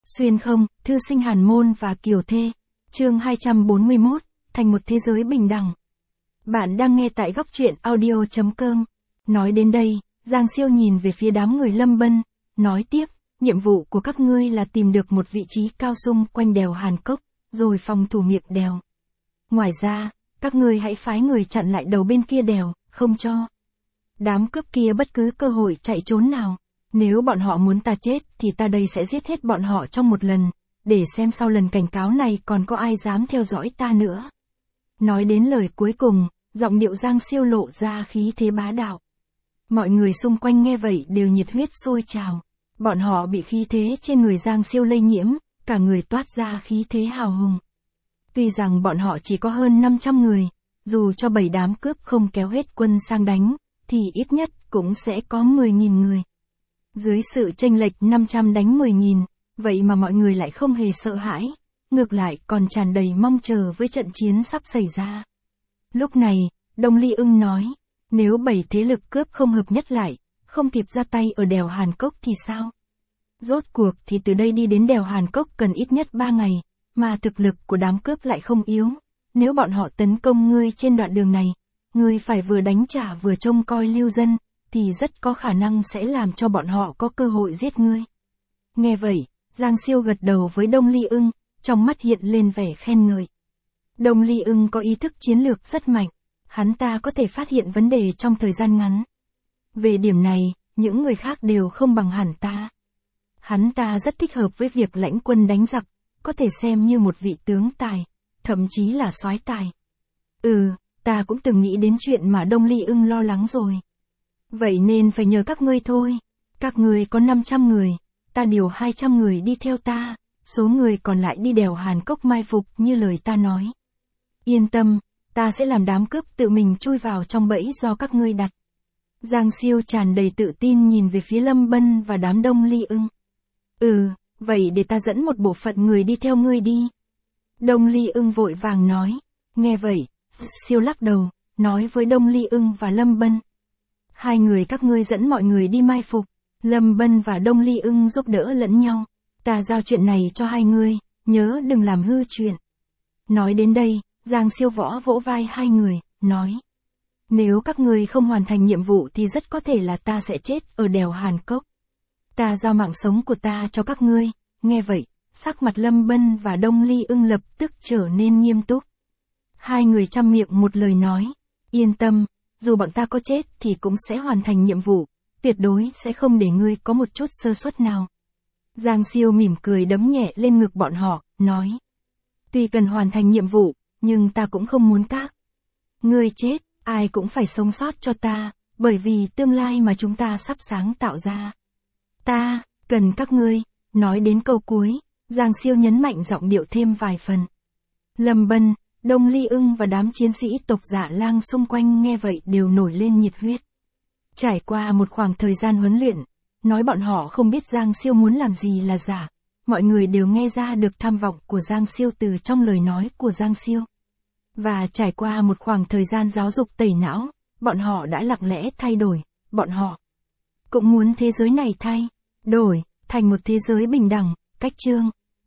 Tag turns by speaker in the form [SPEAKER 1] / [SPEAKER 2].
[SPEAKER 1] Xuyên không, thư sinh Hàn Môn và Kiều Thê. Chương 241, thành một thế giới bình đẳng. Bạn đang nghe tại góc truyện audio.com. Nói đến đây, Giang Siêu nhìn về phía đám người Lâm Bân, nói tiếp, nhiệm vụ của các ngươi là tìm được một vị trí cao xung quanh đèo Hàn Cốc, rồi phòng thủ miệng đèo. Ngoài ra, các ngươi hãy phái người chặn lại đầu bên kia đèo, không cho đám cướp kia bất cứ cơ hội chạy trốn nào. Nếu bọn họ muốn ta chết thì ta đây sẽ giết hết bọn họ trong một lần, để xem sau lần cảnh cáo này còn có ai dám theo dõi ta nữa. Nói đến lời cuối cùng, giọng điệu Giang Siêu lộ ra khí thế bá đạo. Mọi người xung quanh nghe vậy đều nhiệt huyết sôi trào. Bọn họ bị khí thế trên người Giang Siêu lây nhiễm, cả người toát ra khí thế hào hùng. Tuy rằng bọn họ chỉ có hơn 500 người, dù cho 7 đám cướp không kéo hết quân sang đánh, thì ít nhất cũng sẽ có 10.000 người. Dưới sự chênh lệch 500 đánh 10.000, vậy mà mọi người lại không hề sợ hãi, ngược lại còn tràn đầy mong chờ với trận chiến sắp xảy ra. Lúc này, Đông Ly Ưng nói, nếu 7 thế lực cướp không hợp nhất lại, không kịp ra tay ở đèo Hàn Cốc thì sao? Rốt cuộc thì từ đây đi đến đèo Hàn Cốc cần ít nhất 3 ngày, mà thực lực của đám cướp lại không yếu. Nếu bọn họ tấn công ngươi trên đoạn đường này, ngươi phải vừa đánh trả vừa trông coi lưu dân, thì rất có khả năng sẽ làm cho bọn họ có cơ hội giết ngươi. Nghe vậy, Giang Siêu gật đầu với Đông Ly Ưng, trong mắt hiện lên vẻ khen ngợi. Đông Ly Ưng có ý thức chiến lược rất mạnh, hắn ta có thể phát hiện vấn đề trong thời gian ngắn. Về điểm này, những người khác đều không bằng hẳn ta. Hắn ta rất thích hợp với việc lãnh quân đánh giặc, có thể xem như một vị tướng tài, thậm chí là soái tài. Ta cũng từng nghĩ đến chuyện mà Đông Ly Ưng lo lắng rồi. Vậy nên phải nhờ các ngươi thôi. Các ngươi có 500 người, ta điều 200 người đi theo ta, số người còn lại đi đèo Hàn Cốc mai phục như lời ta nói. Yên tâm, ta sẽ làm đám cướp tự mình chui vào trong bẫy do các ngươi đặt. Giang Siêu tràn đầy tự tin nhìn về phía Lâm Bân và đám Đông Ly Ưng. Vậy để ta dẫn một bộ phận người đi theo ngươi đi. Đông Ly Ưng vội vàng nói. Nghe vậy, Siêu lắc đầu, nói với Đông Ly Ưng và Lâm Bân. Hai người các ngươi dẫn mọi người đi mai phục. Lâm Bân và Đông Ly Ưng giúp đỡ lẫn nhau. Ta giao chuyện này cho hai ngươi, nhớ đừng làm hư chuyện. Nói đến đây, Giang Siêu vỗ vai hai người, nói. Nếu các ngươi không hoàn thành nhiệm vụ thì rất có thể là ta sẽ chết ở đèo Hàn Cốc. Ta giao mạng sống của ta cho các ngươi. Nghe vậy, sắc mặt Lâm Bân và Đông Ly Ưng lập tức trở nên nghiêm túc. Hai người chăm miệng một lời nói. Yên tâm, dù bọn ta có chết thì cũng sẽ hoàn thành nhiệm vụ, tuyệt đối sẽ không để ngươi có một chút sơ suất nào. Giang Siêu mỉm cười đấm nhẹ lên ngực bọn họ, nói. Tuy cần hoàn thành nhiệm vụ, nhưng ta cũng không muốn các ngươi chết, ai cũng phải sống sót cho ta, bởi vì tương lai mà chúng ta sắp sáng tạo ra. Ta, cần các ngươi. Nói đến câu cuối, Giang Siêu nhấn mạnh giọng điệu thêm vài phần. Lâm Bân, Đông Ly Ưng và đám chiến sĩ tộc Dạ Lang xung quanh nghe vậy đều nổi lên nhiệt huyết. Trải qua một khoảng thời gian huấn luyện, nói bọn họ không biết Giang Siêu muốn làm gì là giả, mọi người đều nghe ra được tham vọng của Giang Siêu từ trong lời nói của Giang Siêu. Và trải qua một khoảng thời gian giáo dục tẩy não, bọn họ đã lặng lẽ thay đổi, bọn họ cũng muốn thế giới này thay đổi thành một thế giới bình đẳng. Cách chương